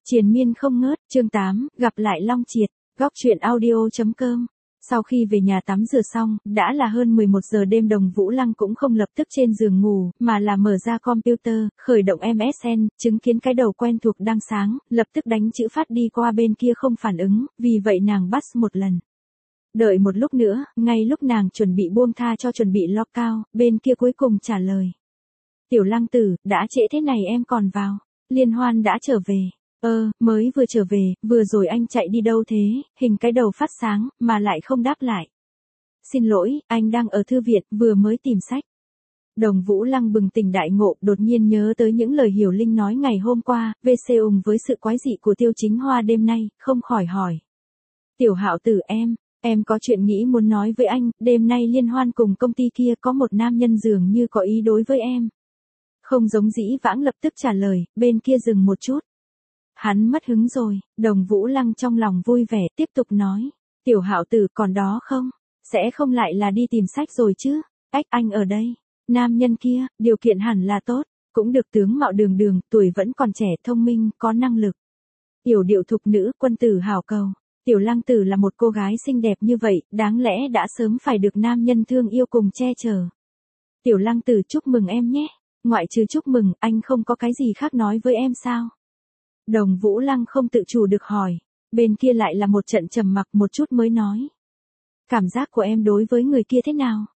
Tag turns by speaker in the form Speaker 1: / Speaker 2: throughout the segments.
Speaker 1: Triền miên không ngớt, chương 8, gặp lại Long Triệt, góc truyện audio.com. Sau khi về nhà tắm rửa xong, đã là hơn 11 giờ đêm. Đồng Vũ Lăng cũng không lập tức trên giường ngủ, mà là mở ra computer, khởi động MSN, chứng kiến cái đầu quen thuộc đang sáng, lập tức đánh chữ phát đi qua bên kia không phản ứng, vì vậy nàng bắt một lần. Đợi một lúc nữa, ngay lúc nàng chuẩn bị buông tha cho chuẩn bị lockout, bên kia cuối cùng trả lời. Tiểu Lăng tử, đã trễ thế này em còn vào. Liên Hoan đã trở về. Mới vừa trở về, vừa rồi anh chạy đi đâu thế? Hình cái đầu phát sáng, mà lại không đáp lại. Xin lỗi, anh đang ở thư viện, vừa mới tìm sách. Đồng Vũ Lăng bừng tỉnh đại ngộ, đột nhiên nhớ tới những lời Hiểu Linh nói ngày hôm qua, VC ùng với sự quái dị của Tiêu Chính Hoa đêm nay, không khỏi hỏi. Tiểu Hạo tử em có chuyện nghĩ muốn nói với anh, đêm nay Liên Hoan cùng công ty kia có một nam nhân dường như có ý đối với em. Không giống dĩ vãng lập tức trả lời, bên kia dừng một chút. Hắn mất hứng rồi, Đồng Vũ Lăng trong lòng vui vẻ tiếp tục nói. Tiểu Hạo tử còn đó không? Sẽ không lại là đi tìm sách rồi chứ? Anh ở đây. Nam nhân kia, điều kiện hẳn là tốt. Cũng được tướng mạo đường đường, tuổi vẫn còn trẻ, thông minh, có năng lực. Yểu điệu thục nữ, quân tử hảo cầu. Tiểu Lăng tử là một cô gái xinh đẹp như vậy, đáng lẽ đã sớm phải được nam nhân thương yêu cùng che chở. Tiểu Lăng tử chúc mừng em nhé. Ngoại trừ chúc mừng, anh không có cái gì khác nói với em sao? Đồng Vũ Lăng không tự chủ được hỏi. Bên kia lại là một trận trầm mặc, một chút mới nói. Cảm giác của em đối với người kia thế nào?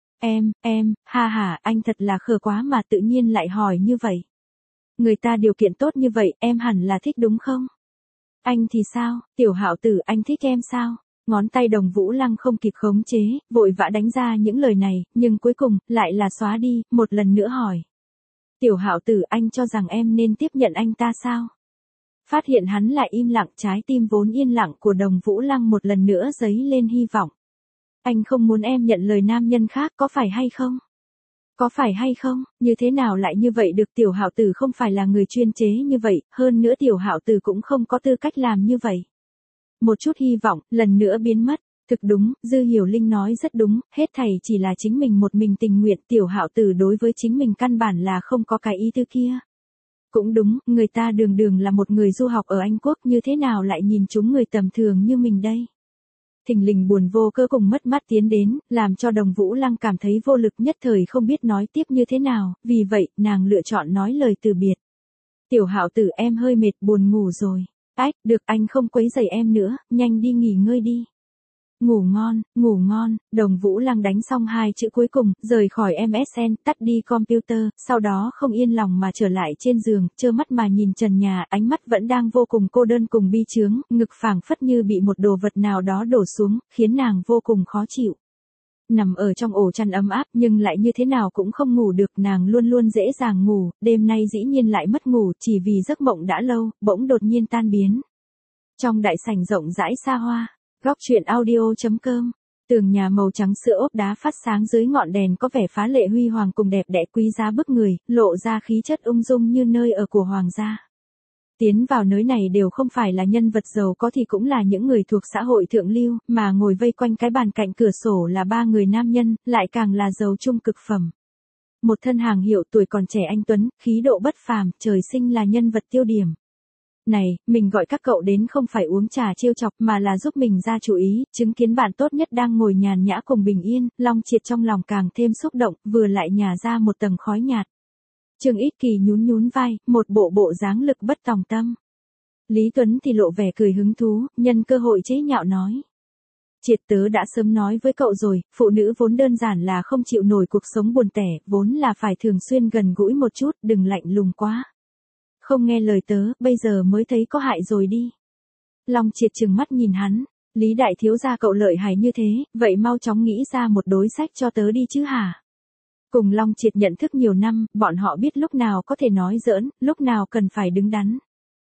Speaker 1: Anh thật là khờ quá mà tự nhiên lại hỏi như vậy. Người ta điều kiện tốt như vậy, em hẳn là thích đúng không? Anh thì sao? Tiểu Hạo tử, anh thích em sao? Ngón tay Đồng Vũ Lăng không kịp khống chế, vội vã đánh ra những lời này, nhưng cuối cùng, lại là xóa đi, một lần nữa hỏi. Tiểu Hạo tử, anh cho rằng em nên tiếp nhận anh ta sao? Phát hiện hắn lại im lặng, trái tim vốn yên lặng của Đồng Vũ Lăng một lần nữa dấy lên hy vọng. Anh không muốn em nhận lời nam nhân khác, có phải hay không? Có phải hay không? Như thế nào lại như vậy được? Tiểu Hạo tử không phải là người chuyên chế như vậy, hơn nữa Tiểu Hạo tử cũng không có tư cách làm như vậy. Một chút hy vọng, lần nữa biến mất. Thực đúng, Dư Hiểu Linh nói rất đúng, hết thảy chỉ là chính mình một mình tình nguyện. Tiểu Hạo tử đối với chính mình căn bản là không có cái ý tư kia. Cũng đúng, người ta đường đường là một người du học ở Anh Quốc, như thế nào lại nhìn chúng người tầm thường như mình đây? Thình lình buồn vô cớ cùng mất mát tiến đến, làm cho Đồng Vũ Lăng cảm thấy vô lực, nhất thời không biết nói tiếp như thế nào, vì vậy, nàng lựa chọn nói lời từ biệt. Tiểu Hạo tử, em hơi mệt, buồn ngủ rồi. Được, anh không quấy rầy em nữa, nhanh đi nghỉ ngơi đi. Ngủ ngon, Đồng Vũ Lăng đánh xong hai chữ cuối cùng, rời khỏi MSN, tắt đi computer, sau đó không yên lòng mà trở lại trên giường, trơ mắt mà nhìn trần nhà, ánh mắt vẫn đang vô cùng cô đơn cùng bi trướng, ngực phảng phất như bị một đồ vật nào đó đổ xuống, khiến nàng vô cùng khó chịu. Nằm ở trong ổ chăn ấm áp nhưng lại như thế nào cũng không ngủ được, nàng luôn luôn dễ dàng ngủ, đêm nay dĩ nhiên lại mất ngủ, chỉ vì giấc mộng đã lâu, bỗng đột nhiên tan biến. Trong đại sảnh rộng rãi xa hoa. Góc truyện audio.com. Tường nhà màu trắng sữa ốp đá phát sáng dưới ngọn đèn có vẻ phá lệ huy hoàng cùng đẹp đẽ quý giá bức người, lộ ra khí chất ung dung như nơi ở của hoàng gia. Tiến vào nơi này đều không phải là nhân vật giàu có thì cũng là những người thuộc xã hội thượng lưu, mà ngồi vây quanh cái bàn cạnh cửa sổ là ba người nam nhân, lại càng là giàu trung cực phẩm. Một thân hàng hiệu, tuổi còn trẻ anh tuấn, khí độ bất phàm, trời sinh là nhân vật tiêu điểm. Này, mình gọi các cậu đến không phải uống trà trêu chọc mà là giúp mình ra chủ ý, chứng kiến bạn tốt nhất đang ngồi nhàn nhã cùng bình yên, Long Triệt trong lòng càng thêm xúc động, vừa lại nhả ra một tầng khói nhạt. Trương Ít Kỳ nhún vai, một bộ dáng lực bất tòng tâm. Lý Tuấn thì lộ vẻ cười hứng thú, nhân cơ hội chế nhạo nói. Triệt, tớ đã sớm nói với cậu rồi, phụ nữ vốn đơn giản là không chịu nổi cuộc sống buồn tẻ, vốn là phải thường xuyên gần gũi một chút, đừng lạnh lùng quá. Không nghe lời tớ, bây giờ mới thấy có hại rồi đi. Long Triệt trừng mắt nhìn hắn. Lý đại thiếu gia cậu lợi hại như thế, vậy mau chóng nghĩ ra một đối sách cho tớ đi chứ hả? Cùng Long Triệt nhận thức nhiều năm, bọn họ biết lúc nào có thể nói giỡn, lúc nào cần phải đứng đắn.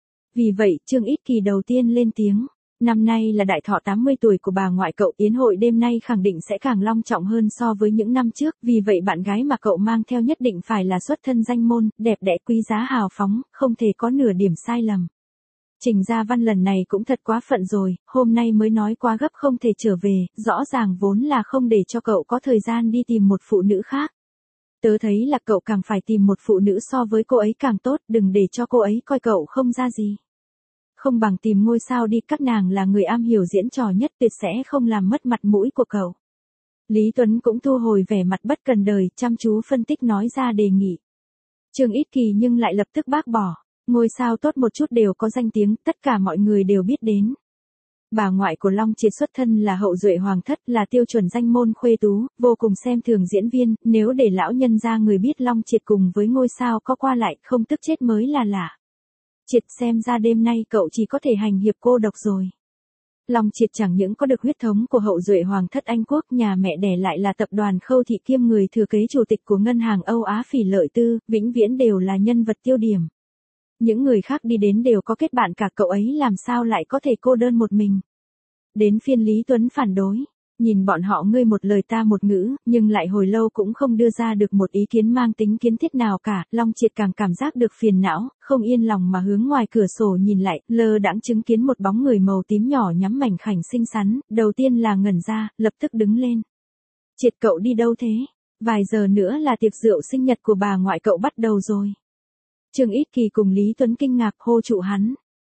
Speaker 1: Vì vậy, Trương Ít Kỳ đầu tiên lên tiếng. Năm nay là đại thọ 80 tuổi của bà ngoại cậu, yến hội đêm nay khẳng định sẽ càng long trọng hơn so với những năm trước, vì vậy bạn gái mà cậu mang theo nhất định phải là xuất thân danh môn, đẹp đẽ quý giá hào phóng, không thể có nửa điểm sai lầm. Trình Gia Văn lần này cũng thật quá phận rồi, hôm nay mới nói quá gấp không thể trở về, rõ ràng vốn là không để cho cậu có thời gian đi tìm một phụ nữ khác. Tớ thấy là cậu càng phải tìm một phụ nữ so với cô ấy càng tốt, đừng để cho cô ấy coi cậu không ra gì. không bằng tìm ngôi sao đi, các nàng là người am hiểu diễn trò nhất, tuyệt sẽ không làm mất mặt mũi của cậu. Lý Tuấn cũng thu hồi vẻ mặt bất cần đời, chăm chú phân tích nói ra đề nghị. Trương Ít Kỳ nhưng lại lập tức bác bỏ, ngôi sao tốt một chút đều có danh tiếng, tất cả mọi người đều biết đến. Bà ngoại của Long Triệt xuất thân là hậu duệ hoàng thất, là tiêu chuẩn danh môn khuê tú, vô cùng xem thường diễn viên, nếu để lão nhân gia người biết Long Triệt cùng với ngôi sao có qua lại, không tức chết mới là lạ. Triệt, xem ra đêm nay cậu chỉ có thể hành hiệp cô độc rồi. Long Triệt chẳng những có được huyết thống của hậu duệ hoàng thất Anh Quốc, nhà mẹ đẻ lại là tập đoàn Khâu Thị kiêm người thừa kế chủ tịch của ngân hàng Âu Á Phỉ Lợi Tư, vĩnh viễn đều là nhân vật tiêu điểm. Những người khác đi đến đều có kết bạn cả, cậu ấy làm sao lại có thể cô đơn một mình. Đến phiên Lý Tuấn phản đối, nhìn bọn họ ngươi một lời ta một ngữ, nhưng lại hồi lâu cũng không đưa ra được một ý kiến mang tính kiến thiết nào cả. Long Triệt càng cảm giác được phiền não, không yên lòng mà hướng ngoài cửa sổ nhìn lại, lơ đãng chứng kiến một bóng người màu tím nhỏ nhắm mảnh khảnh xinh xắn, đầu tiên là ngẩn ra, lập tức đứng lên. Triệt, cậu đi đâu thế? Vài giờ nữa là tiệc rượu sinh nhật của bà ngoại cậu bắt đầu rồi. Trương Ít Kỳ cùng Lý Tuấn kinh ngạc hô trụ hắn.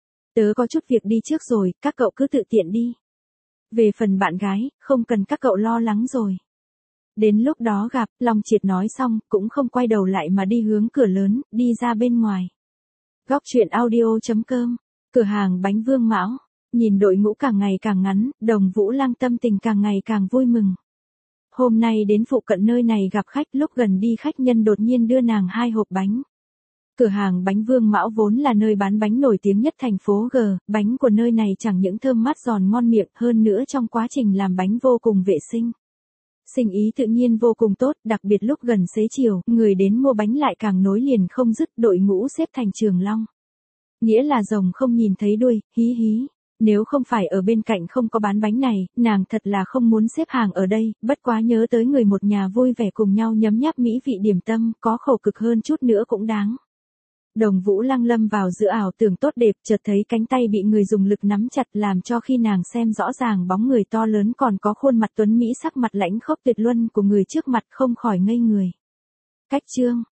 Speaker 1: Tớ có chút việc đi trước rồi, các cậu cứ tự tiện đi. Về phần bạn gái, không cần các cậu lo lắng rồi. Đến lúc đó gặp, Long Triệt nói xong, cũng không quay đầu lại mà đi hướng cửa lớn, đi ra bên ngoài. Góc truyện audio.com, cửa hàng bánh Vương Mão. Nhìn đội ngũ càng ngày càng ngắn, Đồng Vũ Lăng tâm tình càng ngày càng vui mừng. Hôm nay đến phụ cận nơi này gặp khách, lúc gần đi khách nhân đột nhiên đưa nàng 2 hộp bánh. Cửa hàng bánh Vương Mão vốn là nơi bán bánh nổi tiếng nhất thành phố G, bánh của nơi này chẳng những thơm mát giòn ngon miệng, hơn nữa trong quá trình làm bánh vô cùng vệ sinh. Sinh ý tự nhiên vô cùng tốt, đặc biệt lúc gần xế chiều, người đến mua bánh lại càng nối liền không dứt, đội ngũ xếp thành trường long. Nghĩa là rồng không nhìn thấy đuôi, hí hí. Nếu không phải ở bên cạnh không có bán bánh này, nàng thật là không muốn xếp hàng ở đây, bất quá nhớ tới người một nhà vui vẻ cùng nhau nhấm nháp mỹ vị điểm tâm, có khổ cực hơn chút nữa cũng đáng. Đồng Vũ Lăng lâm vào giữa ảo tưởng tốt đẹp, chợt thấy cánh tay bị người dùng lực nắm chặt, làm cho khi nàng xem rõ ràng bóng người to lớn còn có khuôn mặt tuấn mỹ, sắc mặt lãnh khốc tuyệt luân của người trước mặt, không khỏi ngây người. Cách chương